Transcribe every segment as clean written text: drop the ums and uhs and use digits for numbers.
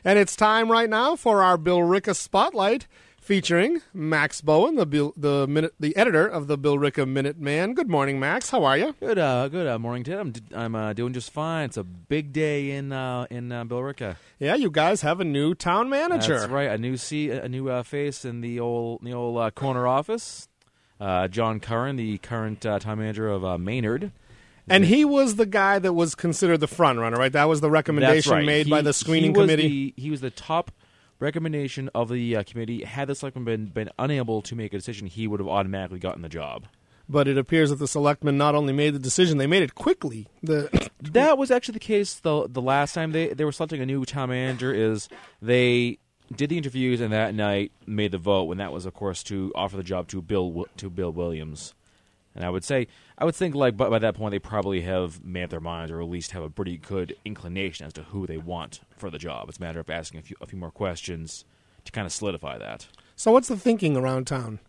And it's time right now for our Billerica Spotlight, featuring Max Bowen, the editor of the Billerica Minuteman. Good morning, Max. How are you? Good morning, Ted. I'm doing just fine. It's a big day in Billerica. Yeah, you guys have a new town manager. That's right. A new face in the old corner office. John Curran, the current town manager of Maynard. And he was the guy that was considered the front runner, right? That was the recommendation made by the screening committee. He was the top recommendation of the committee. Had the selectman been unable to make a decision, he would have automatically gotten the job. But it appears that the selectmen not only made the decision, they made it quickly. That was actually the case the last time they were selecting a new town manager. Is they did the interviews and that night made the vote, when that was, of course, to offer the job to Bill Williams. And I would think like by that point they probably have made up their minds, or at least have a pretty good inclination as to who they want for the job. It's a matter of asking a few more questions to kind of solidify that. So what's the thinking around town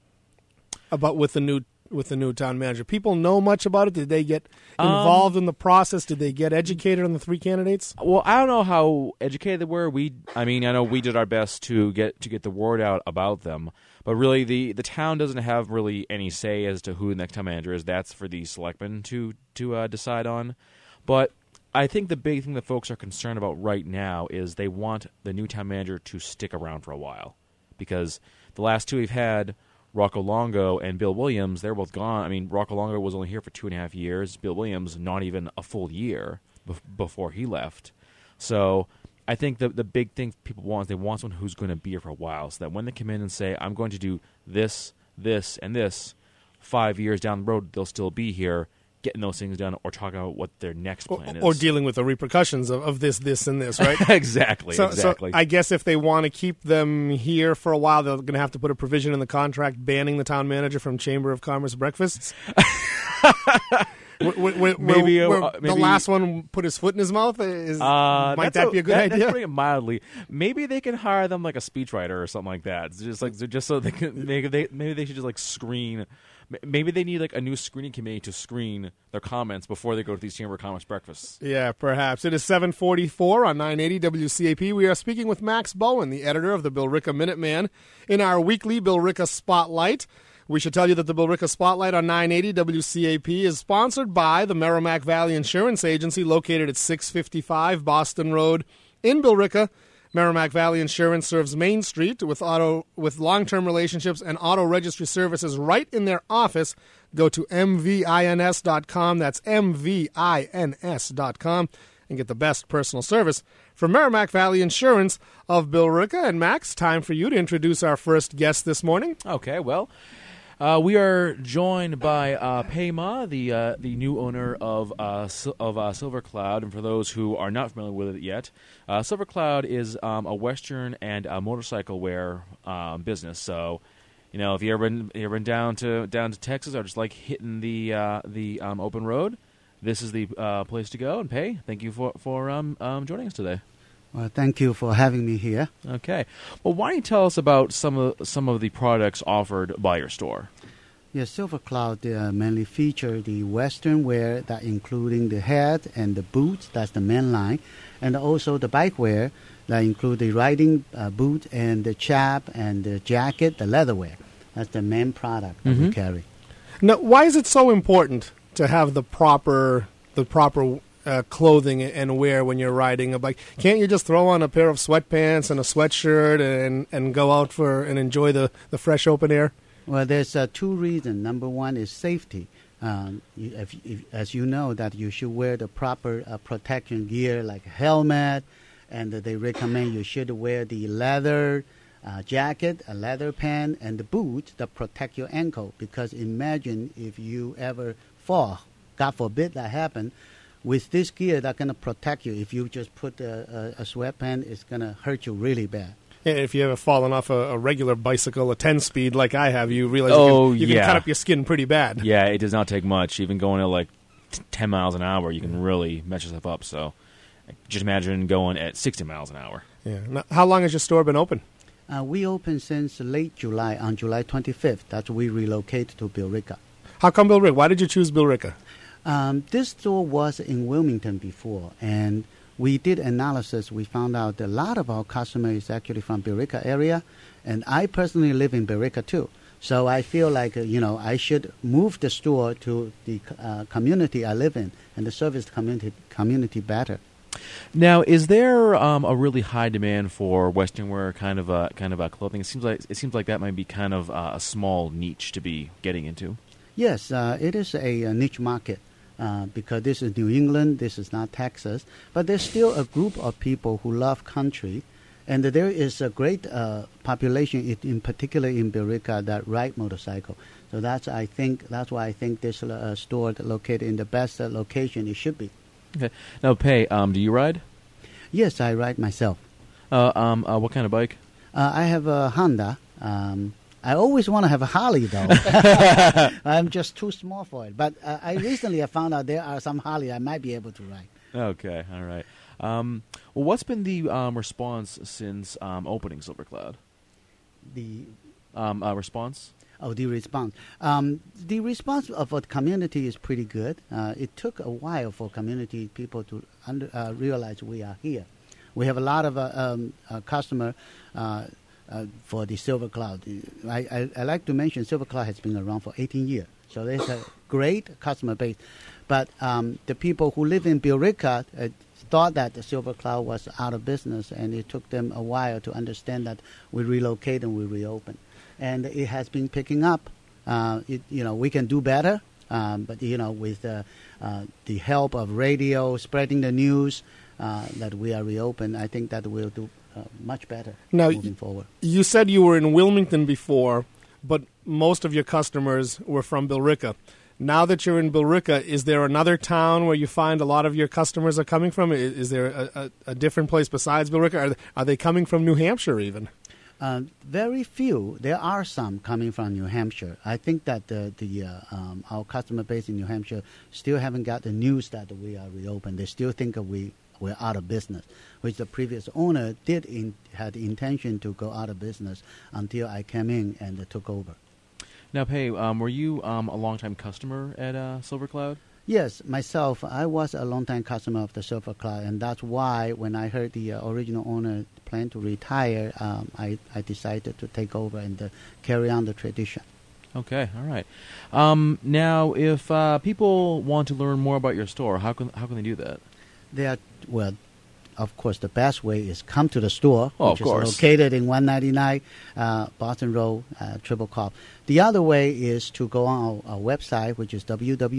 about with the new town manager? People know much about it? Did they get involved in the process? Did they get educated on the three candidates? Well, I don't know how educated they were. I know we did our best to get the word out about them. But really, the town doesn't have really any say as to who the next town manager is. That's for the selectmen to decide on. But I think the big thing that folks are concerned about right now is they want the new town manager to stick around for a while. Because the last two we've had, Rocco Longo and Bill Williams, they're both gone. I mean, Rocco Longo was only here for 2.5 years. Bill Williams, not even a full year before he left. So I think the big thing people want is they want someone who's going to be here for a while, so that when they come in and say, I'm going to do this, this, and this, 5 years down the road, they'll still be here getting those things done or talking about what their next plan is. Or dealing with the repercussions of this, and this, right? Exactly. So I guess if they want to keep them here for a while, they're going to have to put a provision in the contract banning the town manager from Chamber of Commerce breakfasts. Maybe the last one put his foot in his mouth. Might that be a good idea? That's putting it mildly. Maybe they can hire them like a speechwriter or something like that. It's just so they can. Maybe they should just like screen. Maybe they need like a new screening committee to screen their comments before they go to these Chamber of Commerce breakfasts. Yeah, perhaps. It is 7:44 on 980 WCAP. We are speaking with Max Bowen, the editor of the Billerica Minuteman, in our weekly Billerica Spotlight. We should tell you that the Billerica Spotlight on 980 WCAP is sponsored by the Merrimack Valley Insurance Agency, located at 655 Boston Road in Billerica. Merrimack Valley Insurance serves Main Street with long-term relationships and auto registry services right in their office. Go to mvins.com. That's mvins.com, and get the best personal service from Merrimack Valley Insurance of Billerica. And Max, time for you to introduce our first guest this morning. Okay, well, we are joined by Pei-Ma, the new owner of Silver Cloud. And for those who are not familiar with it yet, Silver Cloud is a Western and motorcycle wear business. So, if you ever been down to Texas or just like hitting the open road, this is the place to go. And Pei, thank you for joining us today. Well, thank you for having me here. Okay. Well, why don't you tell us about some of the products offered by your store? Yes, Silver Cloud mainly feature the Western wear, that including the hat and the boots. That's the main line, and also the bike wear that include the riding boot and the chap and the jacket, the leather wear. That's the main product that we carry. Now, why is it so important to have the proper clothing and wear when you're riding a bike? Can't you just throw on a pair of sweatpants and a sweatshirt and go out and enjoy the fresh open air? Well, there's two reasons. Number one is safety. As you know, that you should wear the proper protection gear like a helmet, and they recommend you should wear the leather jacket, a leather pant, and the boots that protect your ankle. Because imagine if you ever fall, God forbid that happen, with this gear that's going to protect you. If you just put a sweatpant, it's going to hurt you really bad. Yeah, if you ever fallen off a regular bicycle, a 10-speed like I have, you realize you can cut up your skin pretty bad. Yeah, it does not take much. Even going at like 10 miles an hour, you can really mess yourself up. So just imagine going at 60 miles an hour. Yeah. Now, how long has your store been open? We opened since late July, on July 25th. That's when we relocated to Billerica. How come Billerica? Why did you choose Billerica? This store was in Wilmington before, and we did analysis. We found out a lot of our customers is actually from Billerica area, and I personally live in Billerica too. So I feel like I should move the store to the community I live in and the service community better. Now, is there a really high demand for Western wear kind of a clothing? It seems like that might be kind of a small niche to be getting into. Yes, it is a niche market because this is New England, this is not Texas, but there's still a group of people who love country, and there is a great population, in particular in Billerica, that ride motorcycle. So that's why I think this store located in the best location it should be. Okay. Now, Pei, do you ride? Yes, I ride myself. What kind of bike? I have a Honda. I always want to have a Harley, though. I'm just too small for it. But I recently found out there are some Harley I might be able to ride. Okay, all right. Well, what's been the response since opening Silver Cloud? The response? Oh, the response. The response of the community is pretty good. It took a while for community people to realize we are here. We have a lot of customer for the Silver Cloud. I like to mention Silver Cloud has been around for 18 years. So there's a great customer base. But the people who live in Billerica thought that the Silver Cloud was out of business, and it took them a while to understand that we relocate and we reopen. And it has been picking up. We can do better, but with the help of radio, spreading the news that we are reopened, I think that we'll do much better moving forward. You said you were in Wilmington before, but most of your customers were from Billerica. Now that you're in Billerica, is there another town where you find a lot of your customers are coming from? Is there a different place besides Billerica? Are they coming from New Hampshire even? Very few. There are some coming from New Hampshire. I think that our customer base in New Hampshire still haven't got the news that we are reopened. They still think we're out of business, which the previous owner had the intention to go out of business until I came in and took over. Now, Pei, were you a longtime customer at Silver Cloud? Yes, myself, I was a long-time customer of the Silver Cloud, and that's why when I heard the original owner plan to retire, I decided to take over and carry on the tradition. Okay, all right. Now, if people want to learn more about your store, how can they do that? Of course, the best way is come to the store, which is located in 199 Boston Road, Triple Cop. The other way is to go on our website, which is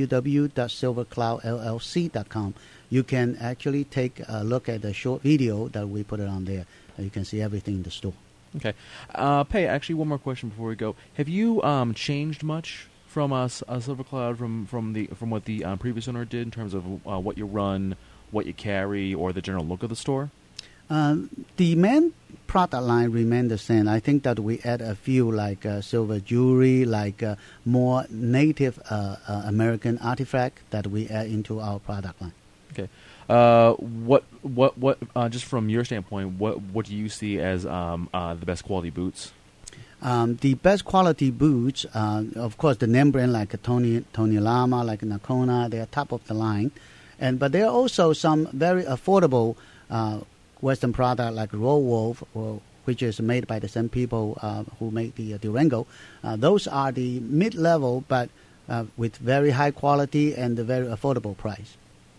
www.silvercloudllc.com. You can actually take a look at the short video that we put it on there. You can see everything in the store. Okay. Pei, actually, one more question before we go. Have you changed much from Silver Cloud from what the previous owner did in terms of what you run, what you carry, or the general look of the store? The main product line remained the same. I think that we add a few like silver jewelry, like more Native American artifact that we add into our product line. Okay. What just from your standpoint, what do you see as the best quality boots? The best quality boots, of course, the name brand like Tony Lama, like Nakona, they are top of the line. But there are also some very affordable Western product like Royal Wolf, which is made by the same people who make the Durango. Those are the mid-level, but with very high quality and a very affordable price.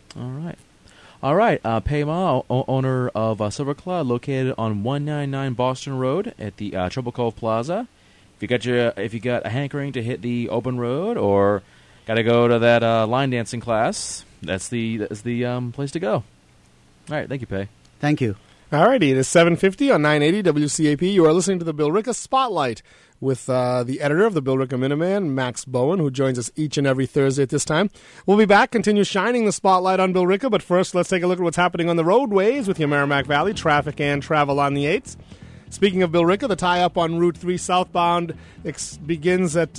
All right. Pei Ma, owner of Silver Cloud, located on 199 Boston Road at the Triple Cove Plaza. If you got a hankering to hit the open road or got to go to that line dancing class, that's the place to go. All right, thank you, Pei. Thank you. All righty, it is 7:50 on 980 WCAP. You are listening to the Billerica Spotlight with the editor of the Billerica Minuteman, Max Bowen, who joins us each and every Thursday at this time. We'll be back, continue shining the spotlight on Billerica, but first let's take a look at what's happening on the roadways with your Merrimack Valley traffic and travel on the 8s. Speaking of Billerica, the tie-up on Route 3 southbound begins at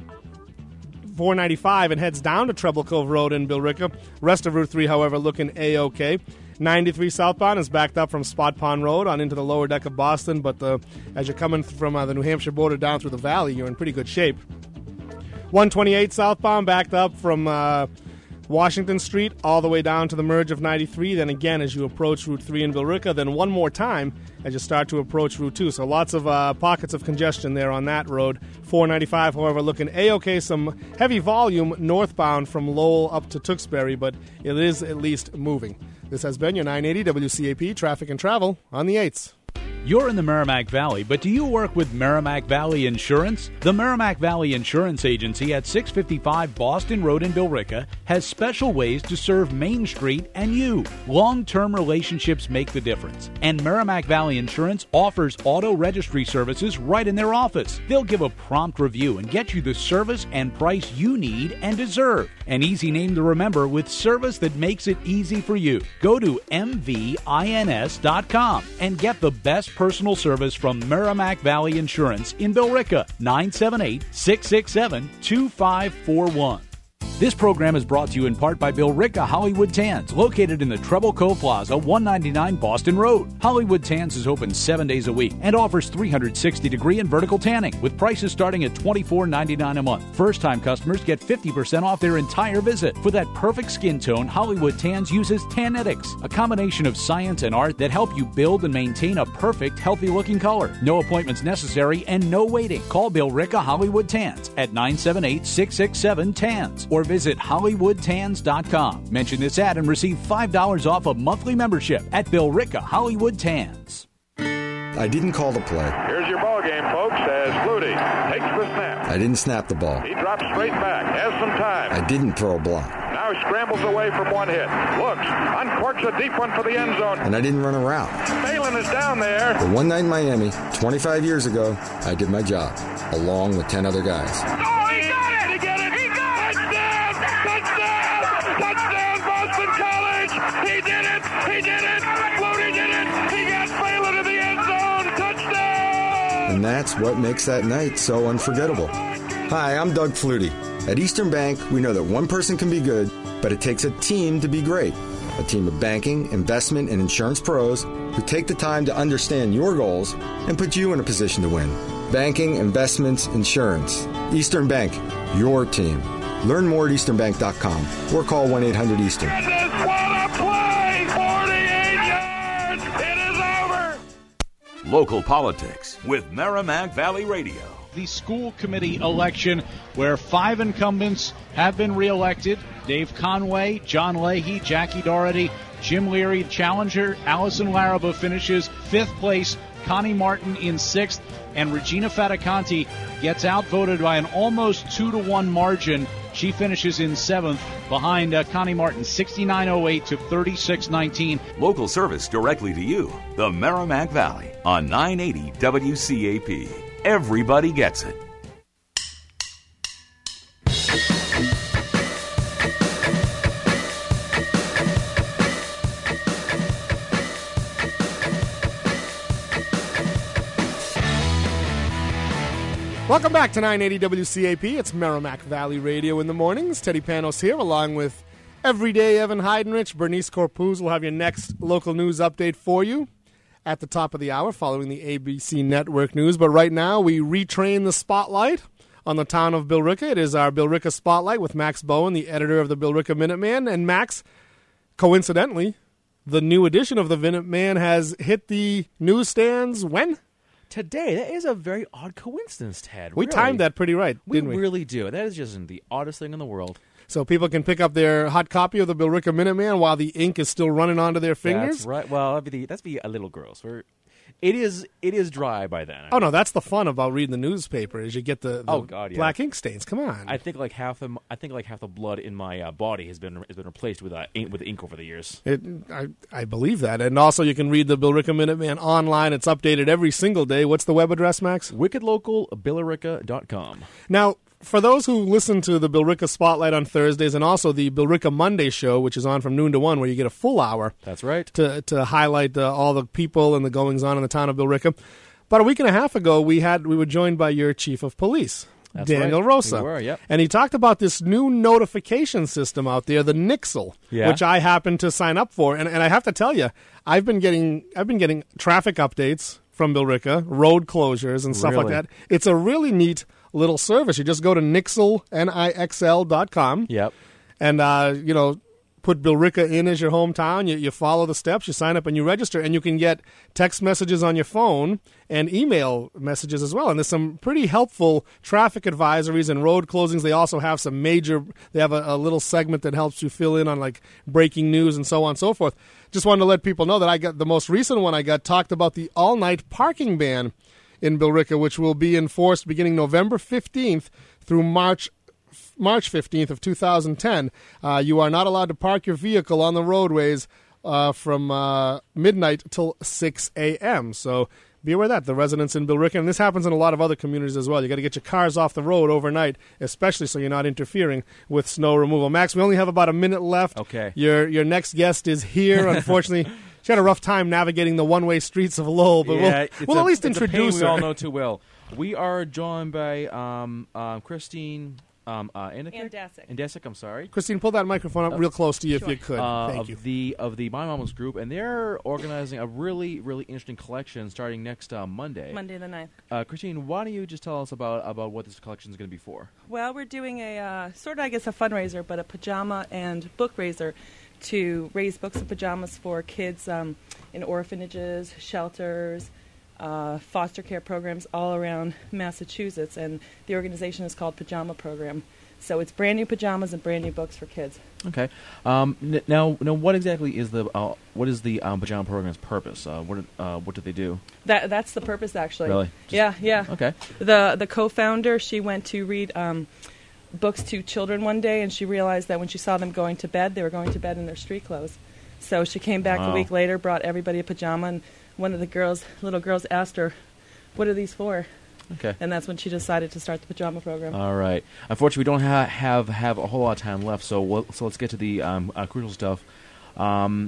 495 and heads down to Treble Cove Road in Billerica. Rest of Route 3, however, looking A-OK. 93 southbound is backed up from Spot Pond Road on into the lower deck of Boston, but as you're coming from the New Hampshire border down through the valley, you're in pretty good shape. 128 southbound backed up from Washington Street all the way down to the merge of 93, then again as you approach Route 3 in Billerica, then one more time as you start to approach Route 2. So lots of pockets of congestion there on that road. 495, however, looking A-OK, some heavy volume northbound from Lowell up to Tewksbury, but it is at least moving. This has been your 980 WCAP Traffic and Travel on the 8s. You're in the Merrimack Valley, but do you work with Merrimack Valley Insurance? The Merrimack Valley Insurance Agency at 655 Boston Road in Billerica has special ways to serve Main Street and you. Long-term relationships make the difference, and Merrimack Valley Insurance offers auto registry services right in their office. They'll give a prompt review and get you the service and price you need and deserve. An easy name to remember with service that makes it easy for you. Go to mvins.com and get the best personal service from Merrimack Valley Insurance in Billerica, 978-667-2541. This program is brought to you in part by Billerica Hollywood Tans, located in the Treble Cove Plaza, 199 Boston Road. Hollywood Tans is open 7 days a week and offers 360-degree and vertical tanning, with prices starting at $24.99 a month. First-time customers get 50% off their entire visit. For that perfect skin tone, Hollywood Tans uses Tanetics, a combination of science and art that help you build and maintain a perfect, healthy-looking color. No appointments necessary and no waiting. Call Billerica Hollywood Tans at 978-667-TANS or visit HollywoodTans.com. Mention this ad and receive $5 off a monthly membership at Billerica Hollywood Tans. I didn't call the play. Here's your ball game, folks, as Flutie takes the snap. I didn't snap the ball. He drops straight back, has some time. I didn't throw a block. Now he scrambles away from one hit. Looks, uncorks a deep one for the end zone. And I didn't run a route. Phelan is down there. But one night in Miami, 25 years ago, I did my job, along with 10 other guys. Oh, he got it! He got it! He got it! Touchdown! Touchdown! Touchdown, Boston College! He did it! He did it! Flutie did it! He got Phelan in the end zone! Touchdown! And that's what makes that night so unforgettable. Hi, I'm Doug Flutie. At Eastern Bank, we know that one person can be good, but it takes a team to be great. A team of banking, investment, and insurance pros who take the time to understand your goals and put you in a position to win. Banking, investments, insurance. Eastern Bank, your team. Learn more at easternbank.com or call 1-800-EASTERN. Goodness, what a play! 48 yards! It is over! Local politics with Merrimack Valley Radio. The school committee election, where 5 incumbents have been reelected. Dave Conway, John Leahy, Jackie Doherty, Jim Leary, challenger. Allison Larraba finishes 5th place. Connie Martin in 6th. And Regina Fataconti gets outvoted by an almost 2-1 margin. She finishes in 7th behind Connie Martin, 69.08 to 36.19. Local service directly to you. The Merrimack Valley on 980 WCAP. Everybody gets it. Welcome back to 980 WCAP. It's Merrimack Valley Radio in the mornings. Teddy Panos here, along with Everyday Evan Heidenrich. Bernice Corpuz will have your next local news update for you at the top of the hour following the ABC Network news. But right now, we retrain the spotlight on the town of Billerica. It is our Billerica Spotlight with Max Bowen, the editor of the Billerica Minuteman. And Max, coincidentally, the new edition of the Minuteman has hit the newsstands when? Today. That is a very odd coincidence, Ted. We timed that pretty right, didn't we? We really do. That is just the oddest thing in the world. So people can pick up their hot copy of the Billerica Minuteman while the ink is still running onto their fingers? That's right. Well, that's be a little gross. It is dry by then. Oh, no, that's the fun about reading the newspaper is you get the black ink stains. Come on. I think like half the blood in my body has been replaced with ink over the years. I believe that. And also you can read the Billerica Minuteman online. It's updated every single day. What's the web address, Max? wickedlocalbillerica.com. Now, for those who listen to the Billerica Spotlight on Thursdays and also the Billerica Monday show, which is on from noon to 1, where you get a full hour. That's right. To highlight all the people and the goings-on in the town of Billerica. About a week and a half ago, we were joined by your chief of police, That's Daniel right. Rosa. We were, yep. And he talked about this new notification system out there, the Nixle, which I happened to sign up for. And I have to tell you, I've been getting traffic updates from Billerica, road closures and stuff like that. It's a really neat little service. You just go to Nixle, Nixl.com. Yep. and put Billerica in as your hometown. You follow the steps, you sign up, and you register, and you can get text messages on your phone and email messages as well. And there's some pretty helpful traffic advisories and road closings. They also have they have a little segment that helps you fill in on like breaking news and so on and so forth. Just wanted to let people know that I got the most recent one talked about the all-night parking ban in Billerica, which will be enforced beginning November 15th through March 15th of 2010. You are not allowed to park your vehicle on the roadways from midnight till 6 a.m. So be aware of that, the residents in Billerica, and this happens in a lot of other communities as well. You got to get your cars off the road overnight, especially so you're not interfering with snow removal. Max, we only have about a minute left. Okay. Your next guest is here. Unfortunately, she had a rough time navigating the one-way streets of Lowell, but we'll at least introduce her. We all know too well. We are joined by Christine Andesic, I'm sorry. Christine, pull that microphone up real close to you if you could. Thank you. Of the My Mama's group, and they're organizing a really, really interesting collection starting next Monday. Monday the 9th. Christine, why don't you just tell us about what this collection is going to be for? Well, we're doing a sort of, I guess, a fundraiser, but a pajama and book raiser to raise books and pajamas for kids in orphanages, shelters, foster care programs all around Massachusetts, and the organization is called Pajama Program. So it's brand new pajamas and brand new books for kids. Okay. Now, what exactly is the Pajama Program's purpose? What do they do? That's the purpose, actually. Really? Yeah. Okay. The co-founder, she went to read books to children one day, and she realized that when she saw them going to bed, they were going to bed in their street clothes. So she came back a week later, brought everybody a pajama, and one of the little girls asked her, "What are these for?" Okay. And that's when she decided to start the Pajama Program. All right. Unfortunately, we don't have a whole lot of time left, so let's get to the crucial stuff. Now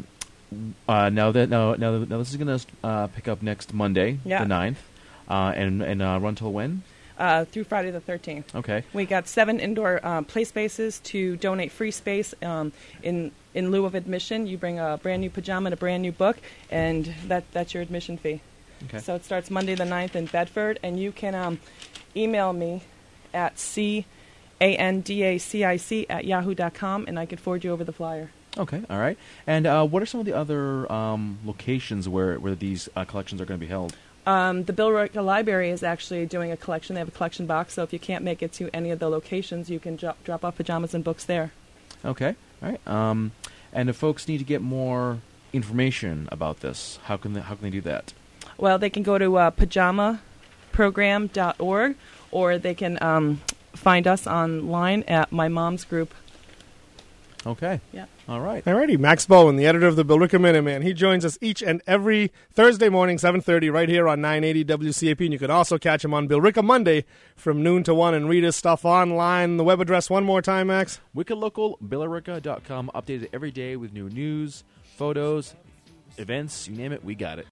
this is going to pick up next Monday, the 9th, and run till when? Through Friday the 13th. Okay. We got 7 indoor play spaces to donate free space in lieu of admission. You bring a brand new pajama and a brand new book, and that's your admission fee. Okay. So it starts Monday the 9th in Bedford, and you can email me at candacic@yahoo.com, and I can forward you over the flyer. Okay, all right. And what are some of the other locations where these collections are going to be held? The Billerica Library is actually doing a collection. They have a collection box, so if you can't make it to any of the locations, you can drop off pajamas and books there. Okay, all right. And if folks need to get more information about this, how can they do that? Well, they can go to pajamaprogram.org, or they can find us online at My Mom's Group. Okay. Yeah. All right. Alrighty, Max Bowen, the editor of the Billerica Minuteman. He joins us each and every Thursday morning, 7:30, right here on 980 WCAP. And you can also catch him on Billerica Monday from noon to 1 and read his stuff online. The web address one more time, Max. WickedLocal, Billerica.com, updated every day with new news, photos, events, you name it, we got it.